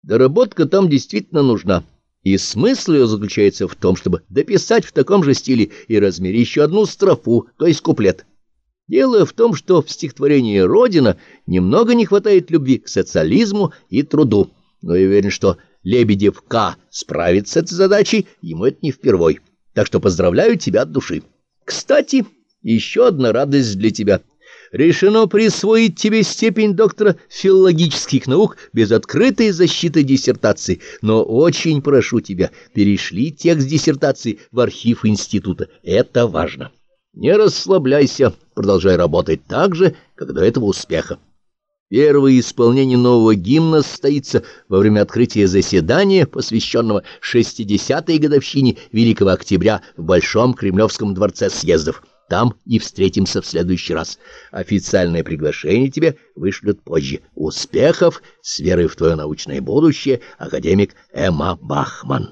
Доработка там действительно нужна, и смысл ее заключается в том, чтобы дописать в таком же стиле и размере еще одну строфу, то есть куплет. Дело в том, что в стихотворении «Родина» немного не хватает любви к социализму и труду, но я уверен, что Лебедев К. справится с этой задачей, ему это не впервой. Так что поздравляю тебя от души. Кстати, еще одна радость для тебя. Решено присвоить тебе степень доктора филологических наук без открытой защиты диссертации, но очень прошу тебя, перешли текст диссертации в архив института. Это важно. Не расслабляйся, продолжай работать так же, как до этого успеха. Первое исполнение нового гимна состоится во время открытия заседания, посвященного 60-й годовщине Великого Октября в Большом Кремлевском дворце съездов. Там и встретимся в следующий раз. Официальное приглашение тебе вышлют позже. Успехов, с верой в твое научное будущее, академик Эмма Бахман.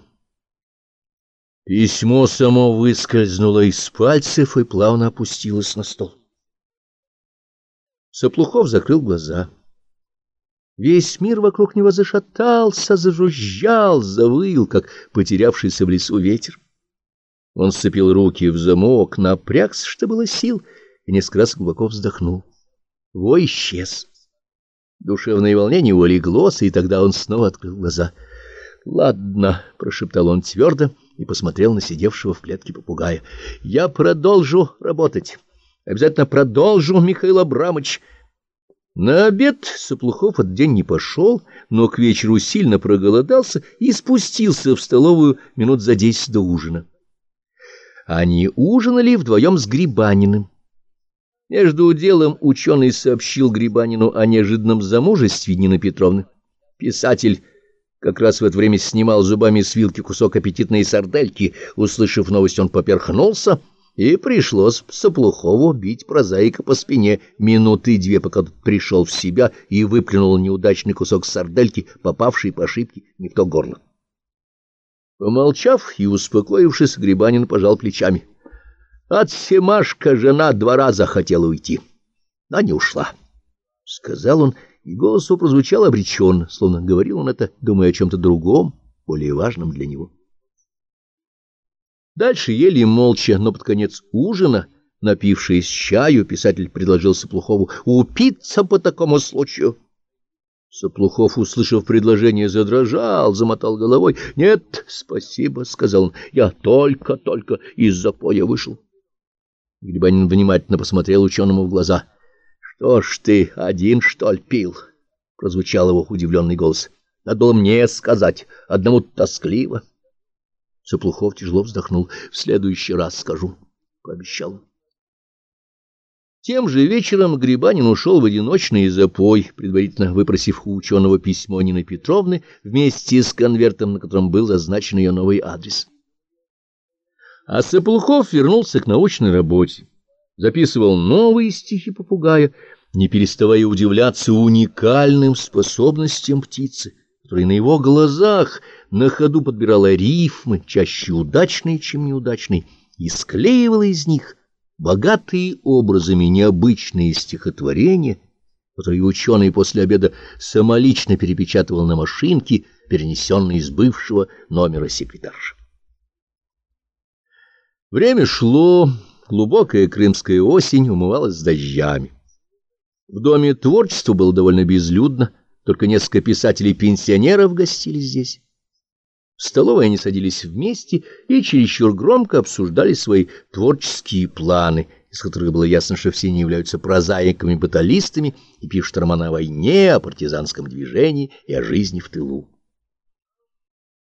Письмо само выскользнуло из пальцев и плавно опустилось на стол. Соплухов закрыл глаза. Весь мир вокруг него зашатался, зажужжал, завыл, как потерявшийся в лесу ветер. Он сцепил руки в замок, напрягся, что было сил, и несколько раз глубоко вздохнул. Вой исчез. Душевное волнение улеглось, и тогда он снова открыл глаза. «Ладно», — прошептал он твердо и посмотрел на сидевшего в клетке попугая. «Я продолжу работать. Обязательно продолжу, Михаил Абрамович». На обед Соплухов этот день не пошел, но к вечеру сильно проголодался и спустился в столовую минут за 10 до ужина. Они ужинали вдвоем с Грибаниным. Между делом ученый сообщил Грибанину о неожиданном замужестве Нины Петровны. Писатель как раз в это время снимал зубами с вилки кусок аппетитной сардельки. Услышав новость, он поперхнулся, и пришлось Соплухову бить прозаика по спине минуты две, пока тот пришел в себя и выплюнул неудачный кусок сардельки, попавший по ошибке не в то горло. Помолчав и успокоившись, Грибанин пожал плечами. От Семашка жена 2 раза хотела уйти, но не ушла, — сказал он, и голос его прозвучал обреченно, словно говорил он это, думая о чем-то другом, более важном для него. Дальше ели молча, но под конец ужина, напившись чаю, писатель предложил Соплухову упиться по такому случаю. Соплухов, услышав предложение, задрожал, замотал головой. — Нет, спасибо, — сказал он, — я только из запоя вышел. Грибанин внимательно посмотрел ученому в глаза. — Что ж ты, один, что ли, пил? — прозвучал его удивленный голос. — Надо было мне сказать, одному тоскливо. Соплухов тяжело вздохнул. — В следующий раз скажу, — пообещал он. Тем же вечером Грибанин ушел в одиночный запой, предварительно выпросив у ученого письмо Нины Петровны вместе с конвертом, на котором был означен ее новый адрес. А Соплухов вернулся к научной работе, записывал новые стихи попугая, не переставая удивляться уникальным способностям птицы, которая на его глазах на ходу подбирала рифмы, чаще удачные, чем неудачные, и склеивала из них богатые образами необычные стихотворения, которые ученый после обеда самолично перепечатывал на машинке, перенесенной из бывшего номера секретарши. Время шло, глубокая крымская осень умывалась с дождями. В доме творчества было довольно безлюдно, только несколько писателей-пенсионеров гостили здесь. В столовой они садились вместе и чересчур громко обсуждали свои творческие планы, из которых было ясно, что все они являются прозаиками-баталистами и пишут романы о войне, о партизанском движении и о жизни в тылу.